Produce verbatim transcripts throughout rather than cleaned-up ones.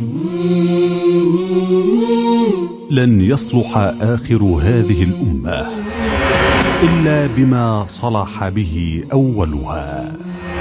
لن يصلح آخر هذه الأمة إلا بما صلح به أولها.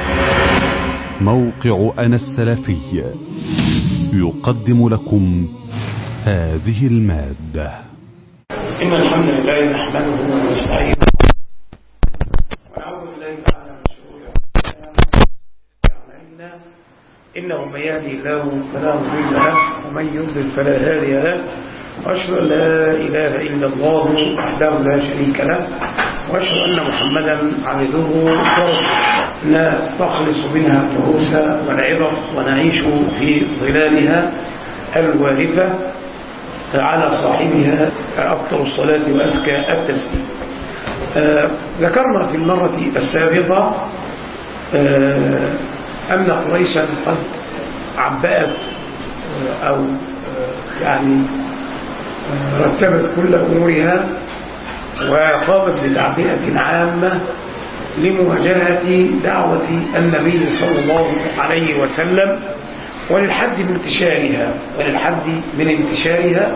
موقع أنا السلفي يقدم لكم هذه المادة. إن الحمد لله نحمده ونستعينه ونعوذ بالله تعالى من شرور أنفسنا وأعمالنا، إنه من يهدي الله فلا مضل له ومن يضلل فلا هادي له، وأشهد أن لا إله إلا الله وحده لا شريك له، وأشهد أن محمدا عبده ورسوله. نستخلص منها الدروس والعبر ونعيش في ظلالها الوارثة على صاحبها أفضل الصلاة وأزكى التسليم. آه ذكرنا في المرة السابقة آه أن قريشا قد عبأت آه أو آه يعني آه رتبت كل أمورها وقامت بتعبئة عامة لمواجهة دعوة النبي صلى الله عليه وسلم وللحد من انتشارها وللحد من انتشارها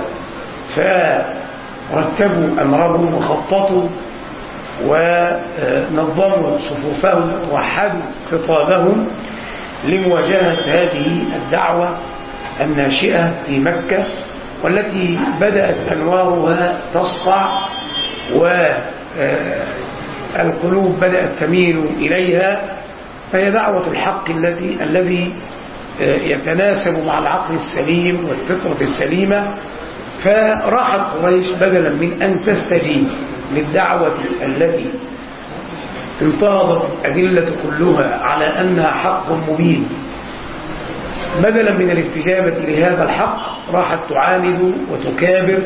فرتبوا أمرهم وخططوا ونظموا صفوفهم ووحدوا خطابهم لمواجهة هذه الدعوة الناشئة في مكة، والتي بدأت أنوارها تصفع والقلوب بدأت تميل إليها، فهي دعوة الحق الذي الذي يتناسب مع العقل السليم والفطرة السليمة. فراحت قريش بدلا من أن تستجيب للدعوة التي انتهضت الأدلة كلها على أنها حق مبين، بدلا من الاستجابة لهذا الحق راحت تعاند وتكابر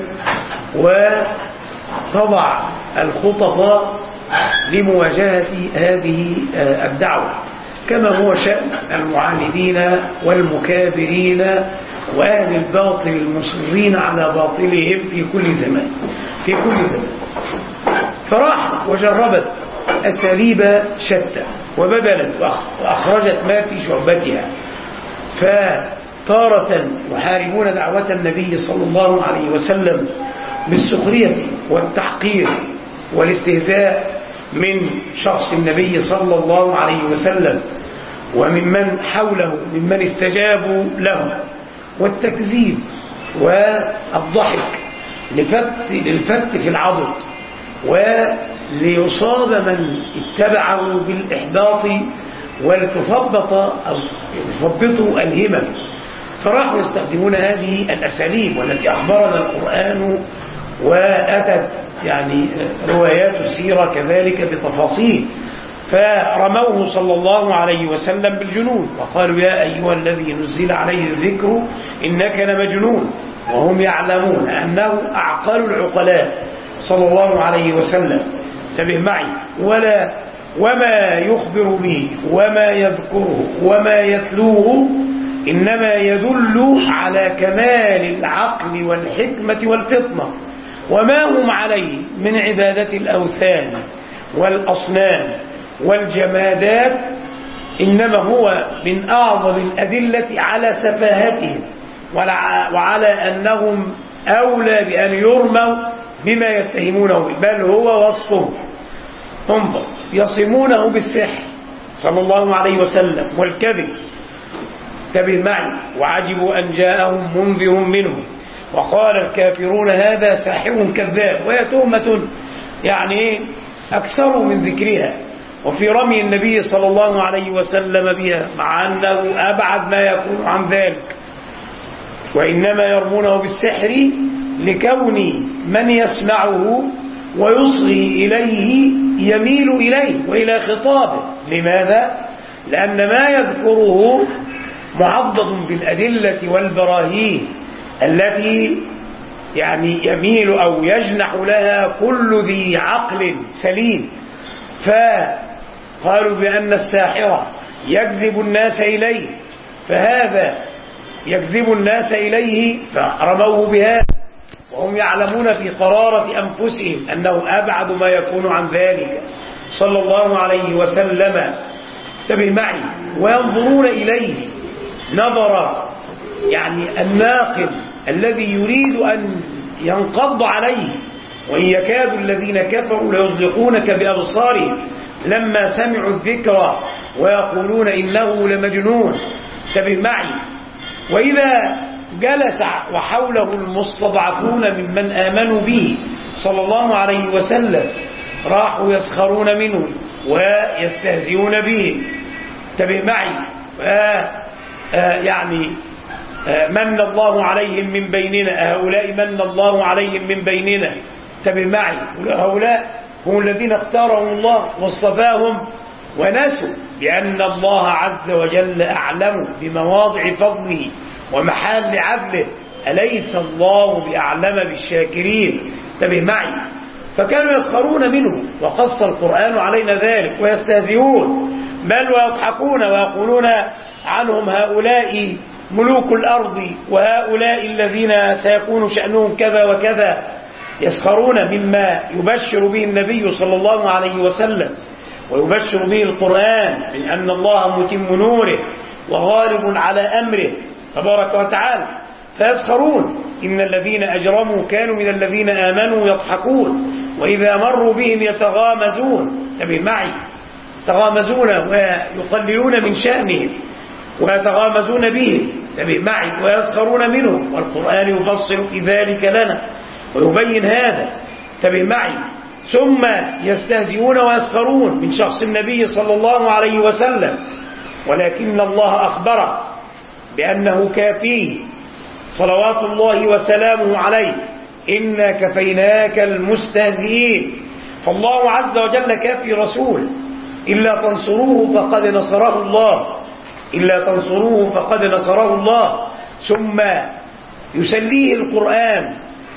وتضع الخطط لمواجهة هذه الدعوة، كما هو شأن المعاندين والمكابرين وأهل الباطل المصرين على باطلهم في كل زمان في كل زمان. فراحت وجربت أساليب شتى وبذلت وأخرجت ما في شعبتها، فتارة يحاربون دعوة النبي صلى الله عليه وسلم بالسخرية والتحقير والاستهزاء من شخص النبي صلى الله عليه وسلم وممن حوله ممن استجابوا له، والتكذيب والضحك لفت للفت في العضد وليصاب من اتبعه بالإحباط ولتثبط أو يثبطوا الهمم. فراحوا يستخدمون هذه الأساليب والتي أخبرنا القرآن وأتت يعني روايات السيرة كذلك بتفاصيل. فرموه صلى الله عليه وسلم بالجنون وقالوا يا أيها الذي نزل عليه الذكر إنك لمجنون، وهم يعلمون أنه أعقل العقلاء صلى الله عليه وسلم. انتبه معي، ولا وما يخبر به وما يذكره وما يتلوه إنما يدل على كمال العقل والحكمة والفطنة، وما هم عليه من عبادة الأوثان والأصنام والجمادات إنما هو من أعظم الأدلة على سفاهتهم وعلى أنهم أولى بأن يرموا بما يتهمونه، بل هو وصفهم. انظر، يصمونه بالسحر صلى الله عليه وسلم والكذب. انتبه معي، وعجبوا أن جاءهم منذر منهم وقال الكافرون هذا ساحر كذاب، وهي تهمة يعني أكثر من ذكرها وفي رمي النبي صلى الله عليه وسلم بها، مع أنه أبعد ما يكون عن ذلك، وإنما يرمونه بالسحر لكون من يسمعه ويصغي إليه يميل إليه وإلى خطابه. لماذا؟ لأن ما يذكره معضد بالأدلة والبراهين التي يعني يميل أو يجنح لها كل ذي عقل سليم. فقالوا بأن الساحرة يجذب الناس إليه، فهذا يجذب الناس إليه فرموه بهذا، وهم يعلمون في قرارة أنفسهم أنه أبعد ما يكون عن ذلك صلى الله عليه وسلم. انتبه معي، وينظرون إليه نظر يعني الناقد الذي يريد أن ينقض عليه. وإن يكاد الذين كفروا ليزلقونك بأبصارهم لما سمعوا الذكر ويقولون إنه لمجنون. انتبه معي. وإذا جلس وحوله المستضعفون ممن آمنوا به صلى الله عليه وسلم راحوا يسخرون منه ويستهزئون به. انتبه معي. آه آه يعني آه من الله عليهم من بيننا، هؤلاء من الله عليهم من بيننا. انتبه معي. هؤلاء هم الذين اختارهم الله واصطفاهم ونسوا بأن الله عز وجل أعلم بمواضع فضله ومحال عدله. أليس الله بأعلم بالشاكرين؟ انتبه معي. فكانوا يسخرون منه وقص القرآن علينا ذلك ويستهزئون بل ويضحكون ويقولون عنهم هؤلاء ملوك الأرض وهؤلاء الذين سيكون شأنهم كذا وكذا. يسخرون مما يبشر به النبي صلى الله عليه وسلم ويبشر به القرآن من أن الله متم نوره وغالب على أمره تبارك وتعالى. فيسخرون. إن الذين أجرموا كانوا من الذين آمنوا يضحكون وإذا مروا بهم يتغامزون. انتبه معي. يتغامزون ويقللون من شأنهم ويتغامزون به. انتبه معي. ويسخرون منهم والقرآن يفصل في ذلك لنا ويبين هذا. انتبه معي. ثم يستهزئون ويسخرون من شخص النبي صلى الله عليه وسلم ولكن الله أخبره بأنه كافيه صلوات الله وسلامه عليه. إنا كفيناك المستهزئين. فالله عز وجل كافي رسول. إلا تنصروه فقد نصره الله. إلا تنصروه فقد نصره الله. ثم يسليه القرآن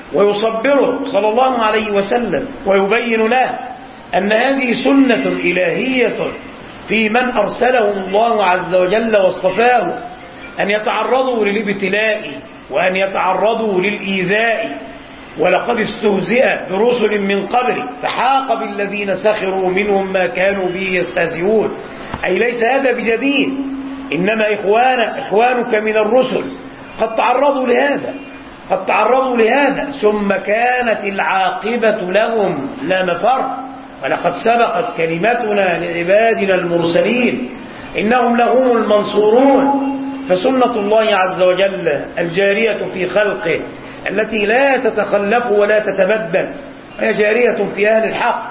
ويصبره صلى الله عليه وسلم ويبين له أن هذه سنة إلهية في من أرسلهم الله عز وجل واصطفاه أن يتعرضوا للابتلاء وأن يتعرضوا للإيذاء. ولقد استهزئ برسل من قبل فحاق بالذين سخروا منهم ما كانوا به يستهزئون. أي ليس هذا بجديد، إنما إخوانا إخوانك من الرسل قد تعرضوا لهذا قد تعرضوا لهذا ثم كانت العاقبة لهم لا مفر. ولقد سبقت كلمتنا لعبادنا المرسلين إنهم لهم المنصورون. فسنة الله عز وجل الجارية في خلقه التي لا تتخلف ولا تتبدل هي جارية في أهل الحق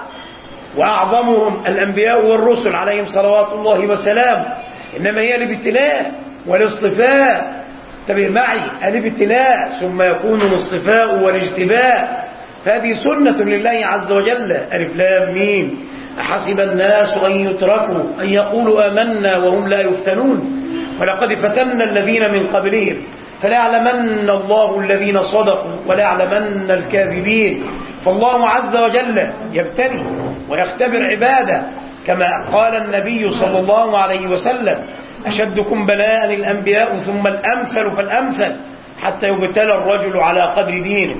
وأعظمهم الأنبياء والرسل عليهم صلوات الله وسلامه. إنما هي الابتلاء والاصطفاء. انتبه معي. الابتلاء ثم يكون الاصطفاء والاجتباء. فهذه سنة لله عز وجل. ألف لام ميم. أحسب الناس أن يتركوا أن يقولوا آمنا وهم لا يفتنون ولقد فتنا الذين من قبلهم فليعلمن الله الذين صدقوا وليعلمن الكاذبين. فالله عز وجل يبتلي ويختبر عباده كما قال النبي صلى الله عليه وسلم أشدكم بلاء الأنبياء ثم الأمثل فالأمثل حتى يبتلى الرجل على قدر دينه.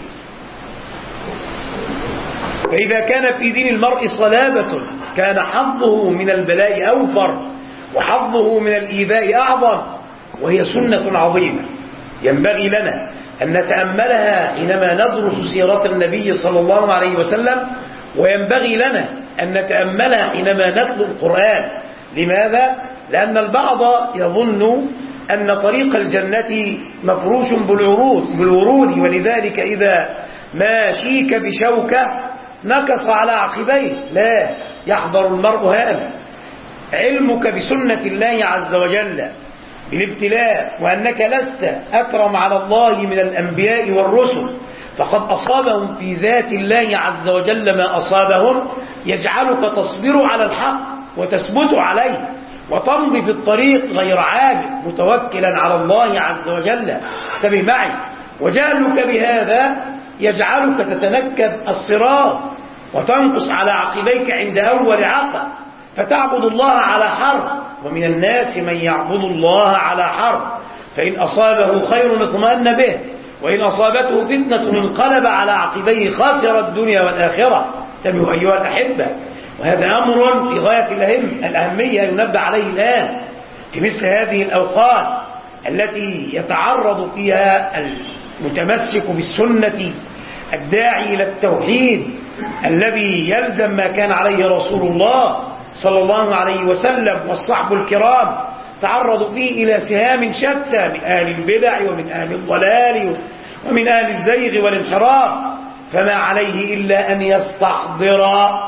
فإذا كان في دين المرء صلابة كان حظه من البلاء أوفر وحظه من الإيذاء أعظم. وهي سنة عظيمة ينبغي لنا أن نتأملها حينما ندرس سيرة النبي صلى الله عليه وسلم وينبغي لنا أن نتأملها حينما نتلو القرآن. لماذا؟ لأن البعض يظن أن طريق الجنة مفروش بالورود, بالورود ولذلك إذا ما شيك بشوكة نكص على عقبيه. لا يحضر المرء هذا. علمك بسنة الله عز وجل بالابتلاء وأنك لست أكرم على الله من الأنبياء والرسل فقد أصابهم في ذات الله عز وجل ما أصابهم يجعلك تصبر على الحق وتثبت عليه وتمضي في الطريق غير عابد متوكلا على الله عز وجل. انتبه معي. وجهلك بهذا يجعلك تتنكب الصراط وتنقص على عقبيك عند أول عقب فتعبد الله على حرف. ومن الناس من يعبد الله على حرف فإن أصابه خير اطمأن به وإن أصابته فتنة انقلب على عقبيه خاسر الدنيا والآخرة. انتبهوا أيها الأحبة. وهذا أمر في غاية الأهم الأهمية ينبه عليه الآن في مثل هذه الأوقات. التي يتعرض فيها المتمسك بالسنة الداعي إلى التوحيد الذي يلزم ما كان عليه رسول الله صلى الله عليه وسلم والصحب الكرام، تعرضوا فيه إلى سهام شتى من أهل البدع ومن أهل الضلال ومن أهل الزيغ والانحراف، فما عليه إلا أن يستحضر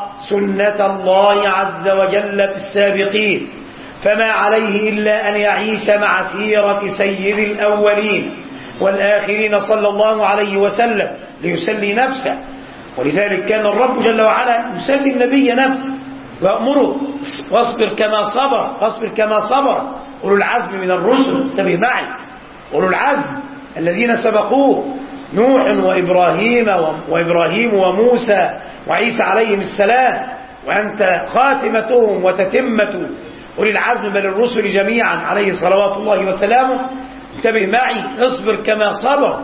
سنة الله عز وجل في السابقين، فما عليه إلا أن يعيش مع سيرة سيد الأولين والآخرين صلى الله عليه وسلم ليسلي نفسه. ولذلك كان الرب جل وعلا يسلي النبي نفسه ويأمره واصبر كما صبر واصبر كما صبر أولو العزم من الرسل. انتبه معي، أولو العزم الذين سبقوه نوح وإبراهيم وإبراهيم وموسى وعيسى عليهم السلام، وأنت خاتمتهم وتتمة أولي العزم بل الرسل جميعا عليه صلوات الله وسلامه. انتبه معي، اصبر كما صبر.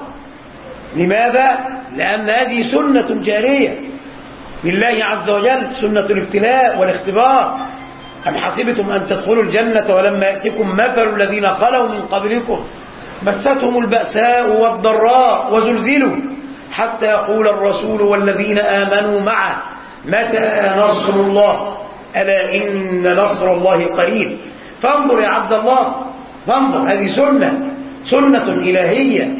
لماذا؟ لأن هذه سنة جارية لله عز وجل، سنة الابتلاء والاختبار. أم حسبتم أن تدخلوا الجنة ولما يأتكم مثل الذين خلوا من قبلكم مستهم البأساء والضراء وزلزلوا حتى يقول الرسول والذين آمنوا معه متى نصر الله ألا إن نصر الله قريب. فانظر يا عبد الله، فانظر، هذه سنة سنة إلهية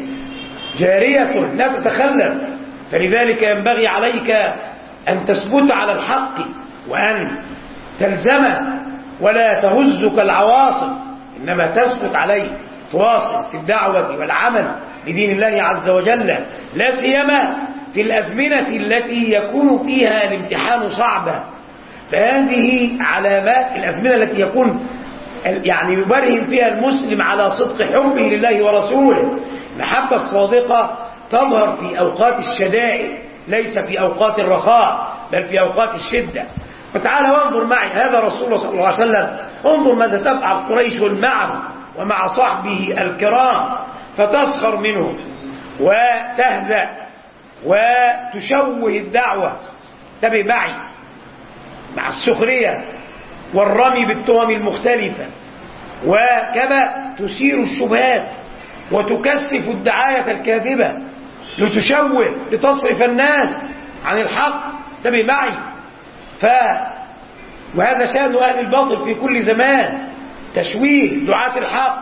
جارية لا تتخلف. فلذلك ينبغي عليك أن تثبت على الحق وأن تلزمه ولا تهزك العواصف، إنما تثبت عليه، تواصل في الدعوة والعمل بدين الله عز وجل، لا سيما في الأزمنة التي يكون فيها الامتحان صعبا. فهذه علامات الأزمنة التي يكون يعني يبرهن فيها المسلم على صدق حبه لله ورسوله. المحبة الصادقة تظهر في أوقات الشدائد ليس في أوقات الرخاء بل في أوقات الشدة. فتعال وانظر معي، هذا رسول الله صلى الله عليه وسلم، انظر ماذا تفعل قريش معه ومع صحبه الكرام، فتسخر منه وتهزأ وتشوه الدعوة. انتبه معي، مع السخرية والرمي بالتهم المختلفة، وكما تثير الشبهات وتكثف الدعاية الكاذبة لتشوه لتصرف الناس عن الحق. انتبه معي، ف وهذا شأن أهل الباطل في كل زمان، تشويه دعاة الحق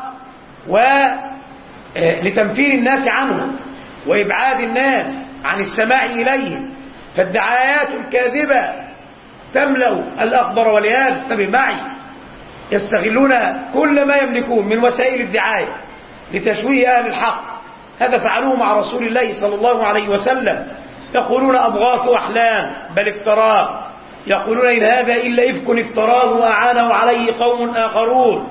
ولتنفير الناس عنه وإبعاد الناس عن السماع إليه. فالدعايات الكاذبة تملأ الأخضر واليابس. انتبه معي، يستغلون كل ما يملكون من وسائل الدعاية لتشويه أهل الحق. هذا فعلوه مع رسول الله صلى الله عليه وسلم، يقولون أضغاث أحلام بل افتراه، يقولون إن هذا إلا إفك افتراه وأعانه عليه قوم آخرون،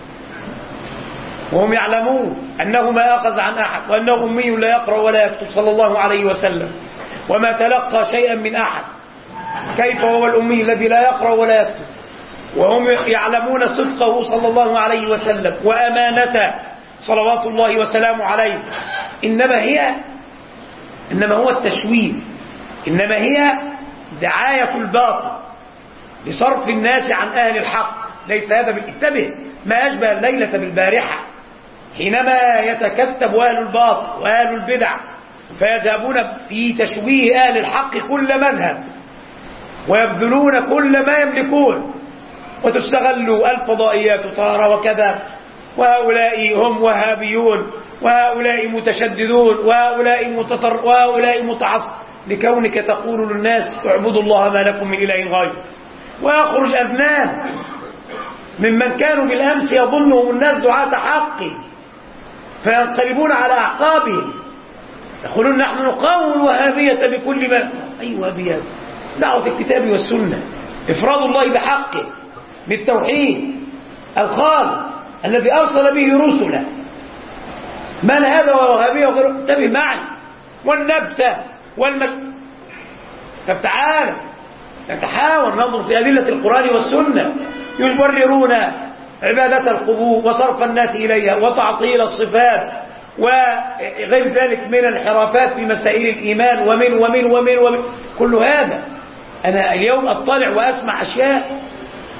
وهم يعلمون أنه ما أخذ عن أحد وأنه أمي لا يقرأ ولا يكتب صلى الله عليه وسلم وما تلقى شيئا من أحد. كيف هو الأمي الذي لا يقرأ ولا يكتب؟ وهم يعلمون صدقه صلى الله عليه وسلم وأمانته صلوات الله وسلامه عليه. إنما هي إنما هو التشويه، إنما هي دعاية الباطل لصرف الناس عن أهل الحق. ليس هذا بالانتبه ما أشبه الليلة بالبارحة حينما يتكتب أهل الباطل وأهل البدع فيذهبون في تشويه أهل الحق كل مذهب ويبذلون كل ما يملكون، وتستغل الفضائيات طارة وكذا، وهؤلاء هم وهابيون وهؤلاء متشددون وهؤلاء متطر وهؤلاء متعصب، لكونك تقول للناس اعبدوا الله ما لكم من إله غيره. ويخرج أذنان ممن كانوا بالأمس يظنهم الناس دعاة حق فينقلبون على أعقابهم يقولون نحن نقاوم الوهابية بكل ما. أي وهابية؟ دعوة الكتاب والسنة، إفراد الله بحقه بالتوحيد الخالص الذي أرسل به رسله. من هذا ووهابية وغيره؟ انتبه معي، والنبتة والمس. طب تعالى نتحاور ننظر في أدلة القرآن والسنة. يبررون عبادة القبور وصرف الناس إليها وتعطيل الصفات وغير ذلك من الانحرافات في مسائل الإيمان ومن ومن ومن ومن كل هذا. أنا اليوم أطلع وأسمع أشياء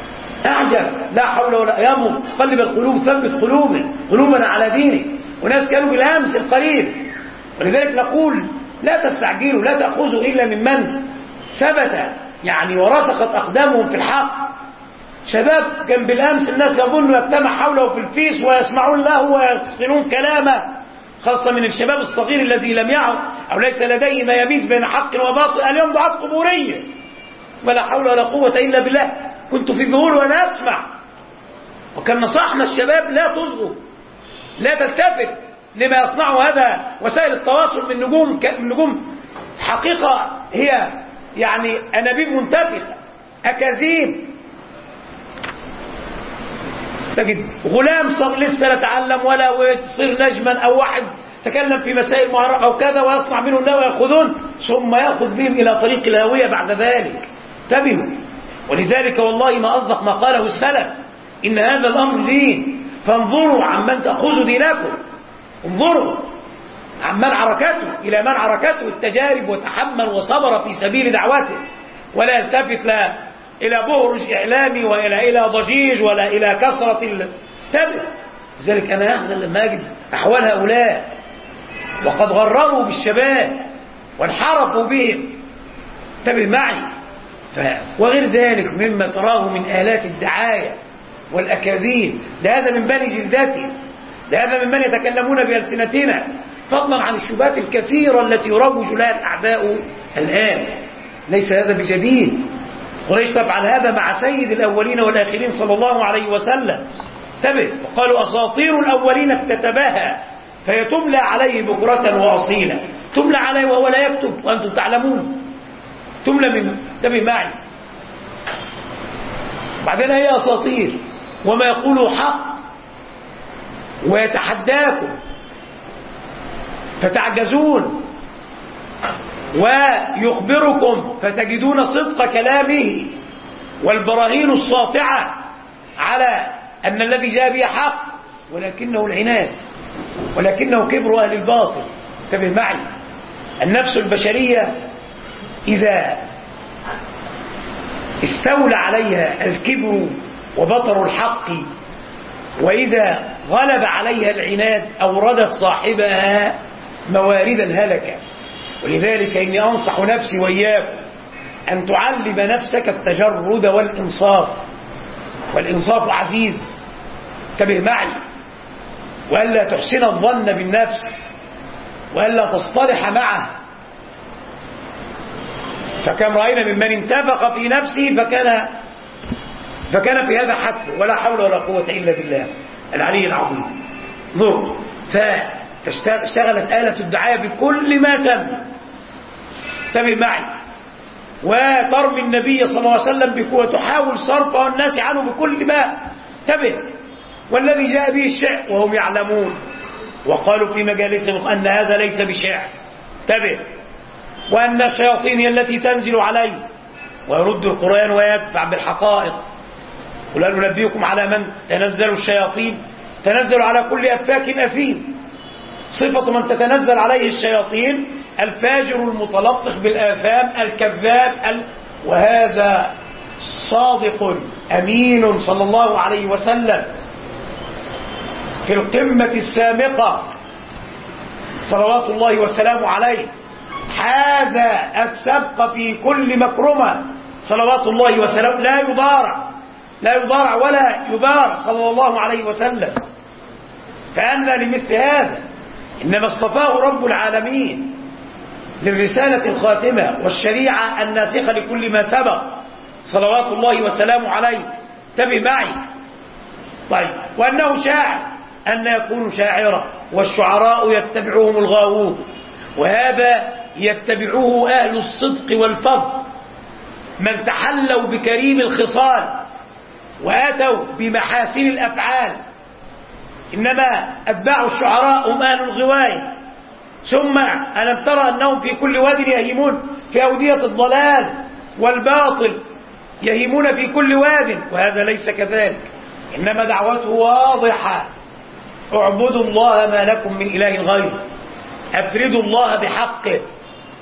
أعجب، لا حول ولا يمر قلب القلوب ثبت قلوبنا قلوبنا على دينك. وناس كانوا بالأمس القريب. ولذلك نقول لا تستعجلوا، لا تأخذوا إلا ممن ثبت يعني ورسخت أقدامهم في الحق. شباب كان بالأمس الناس يظنوا يجتمع حوله في الفيس ويسمعون له ويستقنون كلامه، خاصة من الشباب الصغير الذي لم يعد أو ليس لديه ما يميز بين حق وباطل. اليوم دعاة قبورية ولا حول ولا قوة إلا بالله. كنت في بهول وأنا أسمع، وكان نصحنا الشباب لا تصغوا، لا تلتفت لما يصنعه هذا وسائل التواصل من نجوم من نجوم حقيقة هي يعني أنابيب منتفخة أكاذيب. تجد غلام صغير لسه لا تعلم ولا ويصير نجما أو واحد تكلم في مسائل معرفة أو كذا ويصنع منه النوى ويأخذون ثم يأخذ بهم إلى طريق الهاوية بعد ذلك. انتبهوا. ولذلك والله ما أصدق ما قاله السلف، إن هذا الأمر دين، فانظروا عمن تأخذوا دينكم، انظروا عمن عركته إلى من عركته التجارب وتحمل وصبر في سبيل دعوته، ولا يلتفت لا إلى بهرج إعلامي ولا إلى ضجيج ولا إلى كثرة التبع. لذلك أنا أحزن لما أجد أحوال هؤلاء وقد غرروا بالشباب وانحرفوا بهم. انتبه معي. ف... وغير ذلك مما تراه من آلات الدعاية والأكاذيب، ده هذا من بني جلدتهم، ده هذا ممن يتكلمون بألسنتنا، فضلا عن الشبهات الكثيرة التي يروج لها الأعداء الآن. ليس هذا بجديد. قريش تفعل هذا مع سيد الأولين والآخرين صلى الله عليه وسلم. انتبه. وقالوا أساطير الأولين اكتتباها فهي تملى عليه بكرة وأصيلا. تملى عليه وهو لا يكتب وأنتم تعلمون. تملى من انتبه معي. بعدين هي أساطير وما يقوله حق ويتحداكم فتعجزون، ويخبركم فتجدون صدق كلامه والبراهين الساطعة على أن الذي جاء به حق، ولكنه العناد، ولكنه كبر أهل الباطل. انتبه معي. النفس البشرية إذا استولى عليها الكبر وبطر الحق، وإذا غلب عليها العناد أوردت صاحبها موارد الهلكة. ولذلك إني أنصح نفسي وإياكم أن تعلم نفسك التجرد والإنصاف، والإنصاف عزيز. انتبه معي. وألا تحسن الظن بالنفس، وألا تصطلح معه. فكم رأينا ممن انتفق في نفسه فكان فكان في هذا حتفه، ولا حول ولا قوة إلا بالله العلي العظيم. ضر. فاشتغلت آلة الدعاية بكل ما تم. انتبه معي. وترمي النبي صلى الله عليه وسلم بقوة، تحاول صرفه الناس عنه بكل ما. انتبه. والذي جاء به الشعر وهم يعلمون، وقالوا في مجالسهم أن هذا ليس بشعر. انتبه. وأن الشياطين هي التي تنزل عليه، ويرد القرآن ويدفع بالحقائق. قل هل ننبئكم على من تنزل الشياطين؟ تنزل على كل أفاك أثيم. صفة من تتنزل عليه الشياطين الفاجر المتلطخ بالآثام الكذاب ال... وهذا صادق أمين صلى الله عليه وسلم في القمة السامقة صلوات الله وسلامه عليه، هذا السبق في كل مكرمة صلوات الله وسلامه، لا يضارع لا يضارع ولا يبار صلى الله عليه وسلم. فأن لمثل هذا إنما اصطفاه رب العالمين للرسالة الخاتمة والشريعة الناسخة لكل ما سبق صلوات الله وسلامه عليه. انتبه معي. طيب. وأنه شاعر، أن يكون شاعرا، والشعراء يتبعهم الغاوون، وهذا يتبعوه أهل الصدق والفضل من تحلوا بكريم الخصال وأتوا بمحاسن الأفعال. إنما أتباع الشعراء هم أهل الغواية. ثم ألم ترى أنهم في كل واد يهيمون، في أودية الضلال والباطل يهيمون في كل واد، وهذا ليس كذلك. إنما دعوته واضحة: اعبدوا الله ما لكم من إله غيره، أفردوا الله بحقه،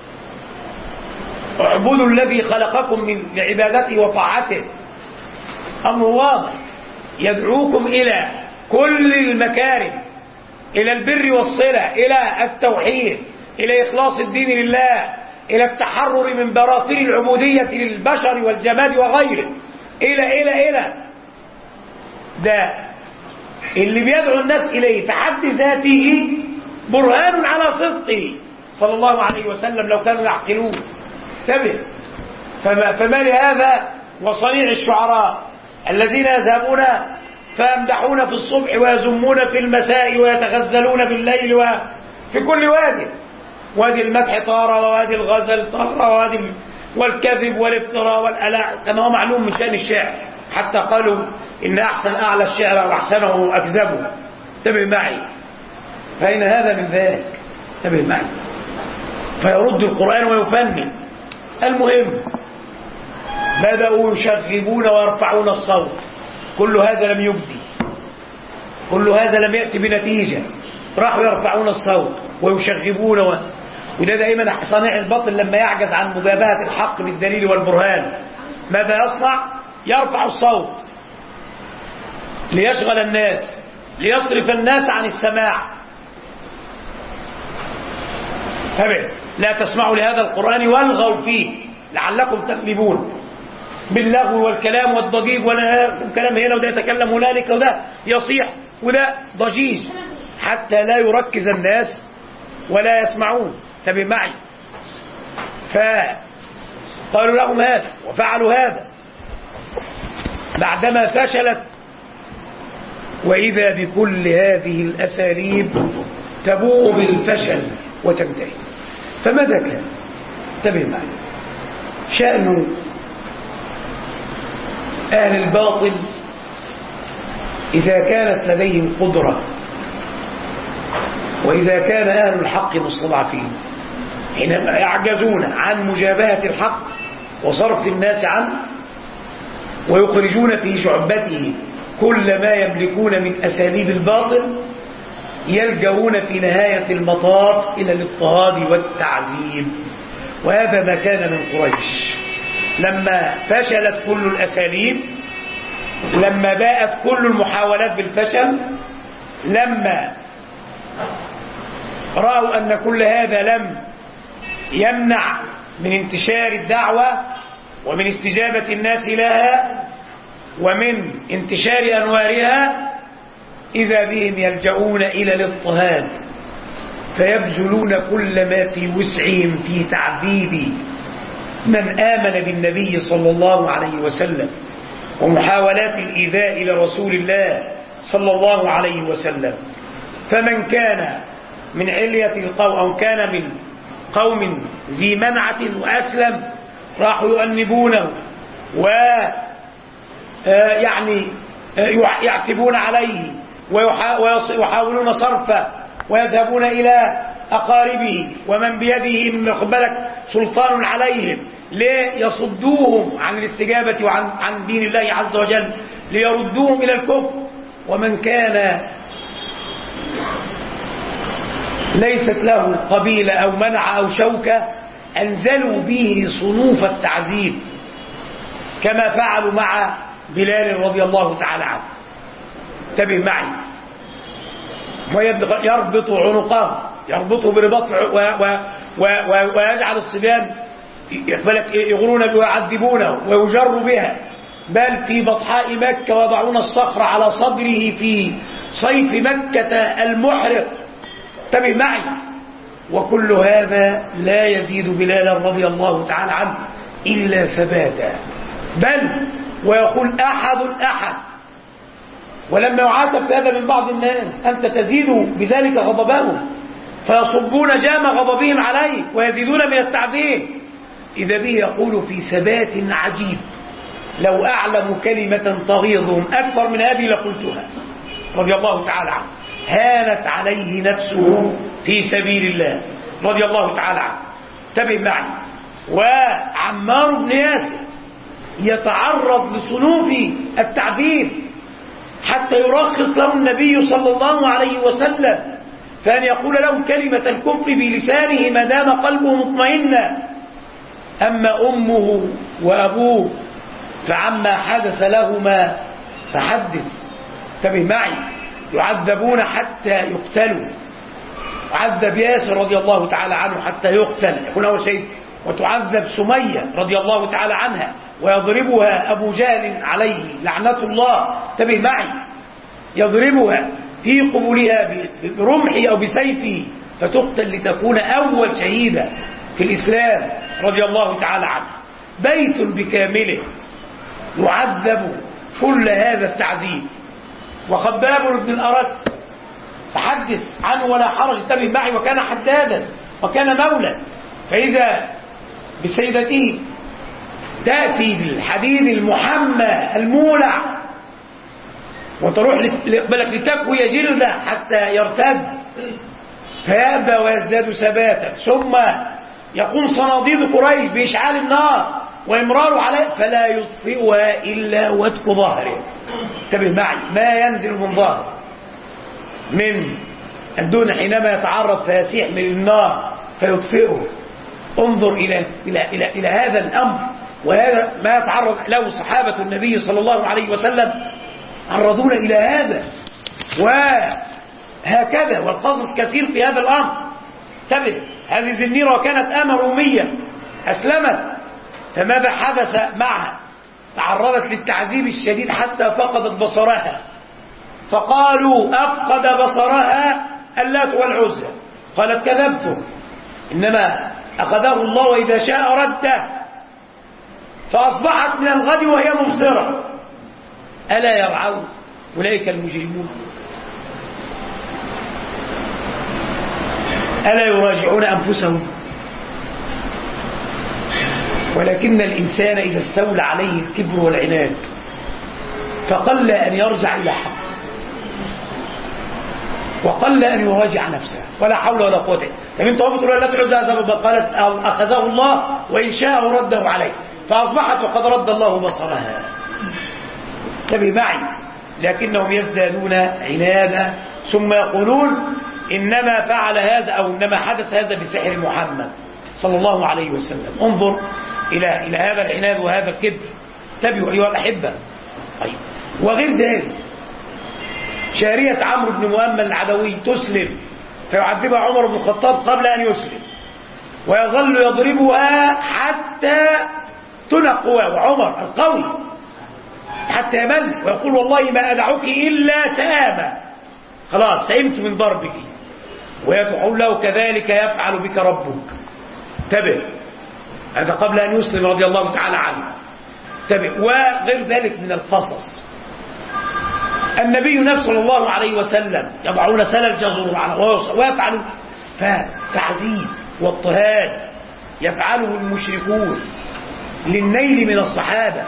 اعبدوا الذي خلقكم من لعبادته وطاعته. أمر واضح، يدعوكم إلى كل المكارم، إلى البر والصلة، إلى التوحيد، إلى إخلاص الدين لله، إلى التحرر من براثن العبودية للبشر والجماد وغيره، إلى إلى إلى ده اللي بيدعو الناس إليه في حد ذاته برهان على صدقه صلى الله عليه وسلم لو كانوا يعقلون. انتبه، فما, فما لهذا وصنيع الشعراء الذين يذهبون فيمدحون في الصبح ويذمون في المساء ويتغزلون بالليل وفي كل وادي، وادي المدح طار ووادي الغزل طار ووادي والكذب والافتراء والألاع، كما هو معلوم من شأن الشعر، حتى قالوا إن أحسن أعلى الشعر وأحسنه أكذبه. انتبه معي، فإن هذا من ذاك، انتبه معي، فيرد القرآن ويفنن. المهم بدأوا يشغبون ويرفعون الصوت، كل هذا لم يبدي، كل هذا لم يأتي بنتيجة، راحوا يرفعون الصوت ويشغبون و... وده دائما صانع الباطل لما يعجز عن مجابهة الحق بالدليل والبرهان ماذا يصنع؟ يرفع الصوت ليشغل الناس، ليصرف الناس عن السماع. فبعد لا تسمعوا لهذا القرآن والغوا فيه لعلكم تغلبون، باللغو والكلام والضجيج، والكلام هنا وده يتكلم هنالك وده يصيح وده ضجيج حتى لا يركز الناس ولا يسمعون. انتبه معي، فقالوا لهم هذا وفعلوا هذا بعدما فشلت، وإذا بكل هذه الأساليب تبوء بالفشل وتنتهي. فماذا كان؟ انتبه معي، شأن أهل الباطل إذا كانت لديهم قدرة وإذا كان أهل الحق مستضعفين حينما يعجزون عن مجابهة الحق وصرف الناس عنه ويخرجون في شعبته كل ما يملكون من أساليب الباطل، يلجؤون في نهاية المطاف إلى الاضطهاد والتعذيب. وهذا ما كان من قريش لما فشلت كل الأساليب، لما باءت كل المحاولات بالفشل، لما رأوا أن كل هذا لم يمنع من انتشار الدعوة ومن استجابة الناس لها ومن انتشار أنوارها، إذا بهم يلجؤون إلى الاضطهاد فيبذلون كل ما في وسعهم في تعذيب من آمن بالنبي صلى الله عليه وسلم ومحاولات الإيذاء إلى رسول الله صلى الله عليه وسلم. فمن كان من علية القوم أو كان من قوم ذي منعة وأسلم راحوا يؤنبونه و يعني يعتبون عليه ويحاولون صرفه ويذهبون إلى أقاربه ومن بيده من قبلك سلطان عليهم ليصدوهم عن الاستجابة وعن عن دين الله عز وجل، ليردوهم إلى الكفر. ومن كان ليست له قبيلة أو منع أو شوكة أنزلوا به صنوف التعذيب كما فعلوا مع بلال رضي الله تعالى عنه. انتبه معي، ويربط عنقه، يربطه برباط ويجعل الصبيان يغرون ويعذبونه ويجر بها، بل في بطحاء مكة وضعون الصخر على صدره في صيف مكة المحرق. انتبه معي، وكل هذا لا يزيد بلالا رضي الله تعالى عنه إلا ثباتا، بل ويقول أحد أحد. ولما يعاتب في هذا من بعض الناس أنت تزيد بذلك غضبهم فيصبون جام غضبهم عليه ويزيدون من التعذيب، إذا به يقول في ثبات عجيب لو أعلم كلمة تغيظهم أكثر من هذه لقلتها رضي الله تعالى عنه. هانت عليه نفسه في سبيل الله رضي الله تعالى عنه. انتبه معي، وعمار بن ياسر يتعرض لصنوف التعذيب حتى يرخص له النبي صلى الله عليه وسلم فأن يقول لهم كلمة الكفر بلسانه ما دام قلبه مطمئنا. أما أمه وأبوه فعما حدث لهما فحدث. انتبه معي، يعذبون حتى يقتلوا. عذب ياسر رضي الله تعالى عنه حتى يقتل، يكون أول شيء. وتعذب سمية رضي الله تعالى عنها ويضربها أبو جهل عليه لعنة الله. انتبه معي، يضربها في قبولها برمحه أو بسيفه فتقتل لتكون أول شهيدة في الإسلام رضي الله تعالى عنه. بيت بكامله يعذب كل هذا التعذيب. وخباب بن الأرت فحدث عنه ولا حرج. انتبه معي، وكان حدادا وكان مولا. فإذا بسيدته تأتي بالحديد المحمى المولع وتروح بالك لتكوي جلده حتى يرتد فيأبى ويزداد ثباتا، ثم يقوم صناديد قريش بإشعال النار وإمرار عليه فلا يطفئها إلا وتك ظهره. انتبه معي، ما ينزل من ظهره من الدون حينما يتعرض فيسيح من النار فيطفئه. انظر إلى, إلى, إلى, إلى هذا الأمر، وهذا ما يتعرض له صحابة النبي صلى الله عليه وسلم، عرضونا إلى هذا وهكذا، والقصص كثير في هذا الأمر. انتبه، هذه زنيرة وكانت أمة رومية أسلمت، فماذا حدث معها؟ تعرضت للتعذيب الشديد حتى فقدت بصرها، فقالوا أفقد بصرها اللات والعزى. قالت كذبتم، إنما أخذه الله وإذا شاء رده، فأصبحت من الغد وهي مبصرة. ألا يرعون أولئك المجرمون؟ ألا يراجعون أنفسهم؟ ولكن الإنسان إذا استولى عليه الكبر والعناد فقل أن يرجع إلى حق، وقل أن يراجع نفسه، ولا حول ولا قوة. طب انت هو بتقول لا تعز سبب، قالت أخذه الله وإن شاء رده عليه، فأصبحت وقد رد الله بصرها. انتبه معي، لكنهم يزدادون عنادا ثم يقولون إنما فعل هذا أو إنما حدث هذا بسحر محمد صلى الله عليه وسلم. انظر إلى إلى هذا العناد وهذا الكبر. انتبهوا أيها الأحبة. طيب، وغير ذلك شارية عمرو بن مؤمن العدوي تسلم فيعذبها عمر بن الخطاب قبل أن يسلم، ويظل يضربها حتى تنقوى، وعمر القوي حتى يمل ويقول والله ما أدعوك إلا تآبى، خلاص سئمت من ضربك. ويقول له كذلك يفعل بك ربك. انتبه، هذا قبل أن يسلم رضي الله تعالى عنه. انتبه، وغير ذلك من القصص. النبي نفسه صلى الله عليه وسلم يضعون سل الجزور على ويفعلوا فتعذيب واضطهاد يفعله المشركون للنيل من الصحابة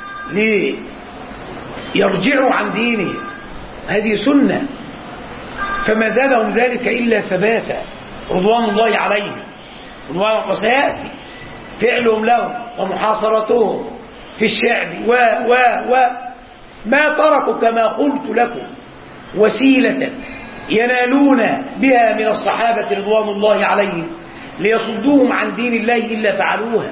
ليرجعوا عن دينه. هذه سنة، فما زادهم ذلك إلا ثباتا رضوان الله عليهم. وسيأتي فعلهم لهم ومحاصرتهم في الشعب و و و ما تركوا كما قلت لكم وسيلة ينالون بها من الصحابة رضوان الله عليهم ليصدوهم عن دين الله إلا فعلوها.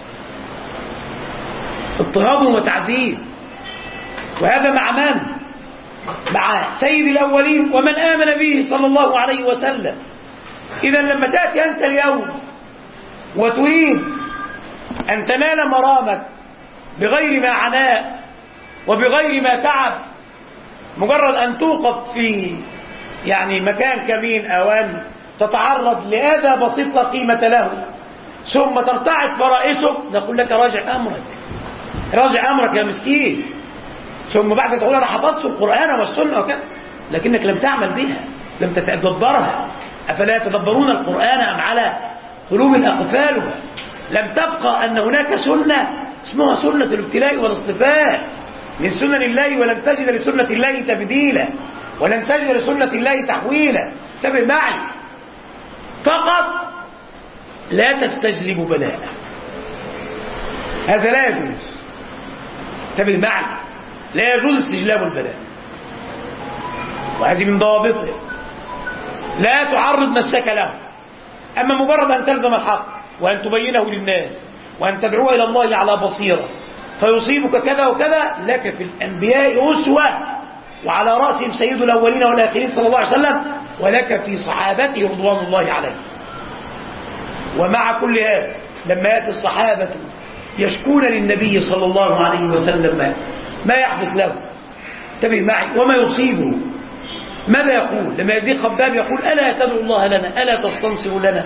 اضطهاد وتعذيب. وهذا مع من؟ مع سيد الأولين ومن آمن به صلى الله عليه وسلم. إذا لما تأتي أنت اليوم وتريد أن تنال مرامك بغير ما عناء وبغير ما تعب، مجرد أن توقف في يعني مكان كمين أو أن تتعرض لأذى بسيط لا قيمة له ثم ترتعد فرائسك، نقول لك راجع أمرك، راجع أمرك يا مسكين. ثم بعد تقول أنا حفظت القرآن والسنة وكذا، لكنك لم تعمل بها، لم تتدبرها. أفلا يتدبرون القرآن أم على قلوب أقفالها؟ لم تبقى أن هناك سنة اسمها سنة الابتلاء والاصطفاء من سنن الله، ولن تجد لسنة الله تبديلا ولن تجد لسنة الله تحويلا. انتبه معي، فقط لا تستجلب بلاء، هذا لا يجوز. انتبه معي، لا يجوز استجلاب البلاء، وهذه من ضوابطه. لا تعرض نفسك له، أما مجرد أن تلزم الحق وأن تبينه للناس وأن تدعو إلى الله على بصيرة فيصيبك كذا وكذا، لك في الأنبياء أسوة، وعلى رأسهم سيد الأولين والآخرين صلى الله عليه وسلم، ولك في صحابته رضوان الله عليه. ومع كل هذا لما يأتي الصحابة يشكون للنبي صلى الله عليه وسلم ما, ما يحدث له، انتبه معي، وما يصيبه، ماذا يقول لما يأتي خباب؟ يقول: ألا تدعو الله لنا، ألا تستنصر لنا؟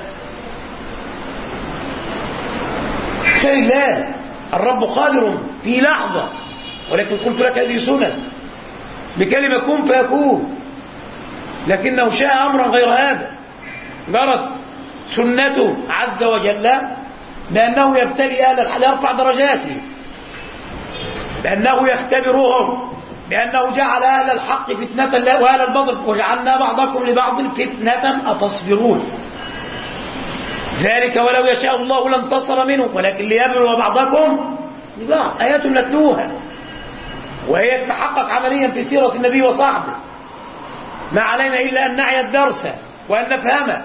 سأل الله، الرب قادر في لحظة، ولكن قلت لك هذه سنة، بكلمة كن فيكون، لكنه شاء أمرا غير هذا. جرت سنته عز وجل بأنه يبتلي أهل الحق، يرفع درجاتهم، بأنه يختبرهم، بأنه جعل أهل الحق فتنة وأهل الباطل وجعلنا بعضكم لبعض فتنة أتصبرون. ذلك ولو يشاء الله لانتصر منهم ولكن ليبلو بعضكم لبعض. آيات نتلوها وهي تتحقق عمليا في سيرة النبي وصحبه، ما علينا إلا أن نعي الدرس وأن نفهمه.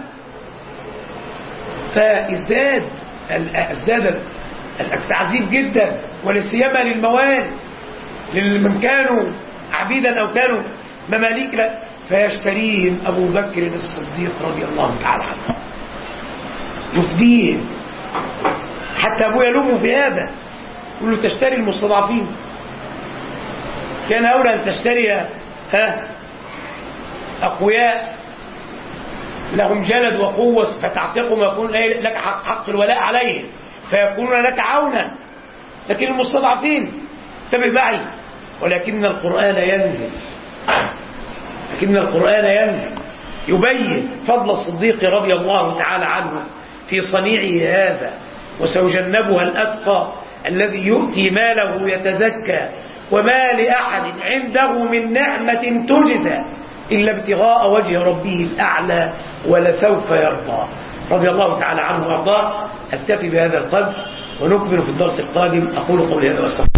فازداد ازداد التعذيب جدا، ولا سيما للموالي، لمن كانوا عبيدا أو كانوا مماليك، لا فيشتريهم أبو بكر الصديق رضي الله تعالى عنه، يفديهم. حتى أبوه يلومه في هذا، يقول له: تشتري المستضعفين، كان أولى أن تشتري ها أقوياء لهم جلد وقوة فتعتقهم ويكون لك حق الولاء عليهم فيكونون لك عونا، لكن المستضعفين انتبه معي. ولكن القرآن ينزل لكن القرآن ينزل يبين فضل الصديق رضي الله تعالى عنه في صنيعه هذا، وسيجنبها الأتقى الذي يؤتي ماله يتزكى وما لأحد عنده من نعمة تجزى إلا ابتغاء وجه ربه الأعلى ولسوف يرضى. رضي الله تعالى عنه وارضاه. أكتفي بهذا القدر ونكمل في الدرس القادم. أقول قولي هذا واستغفر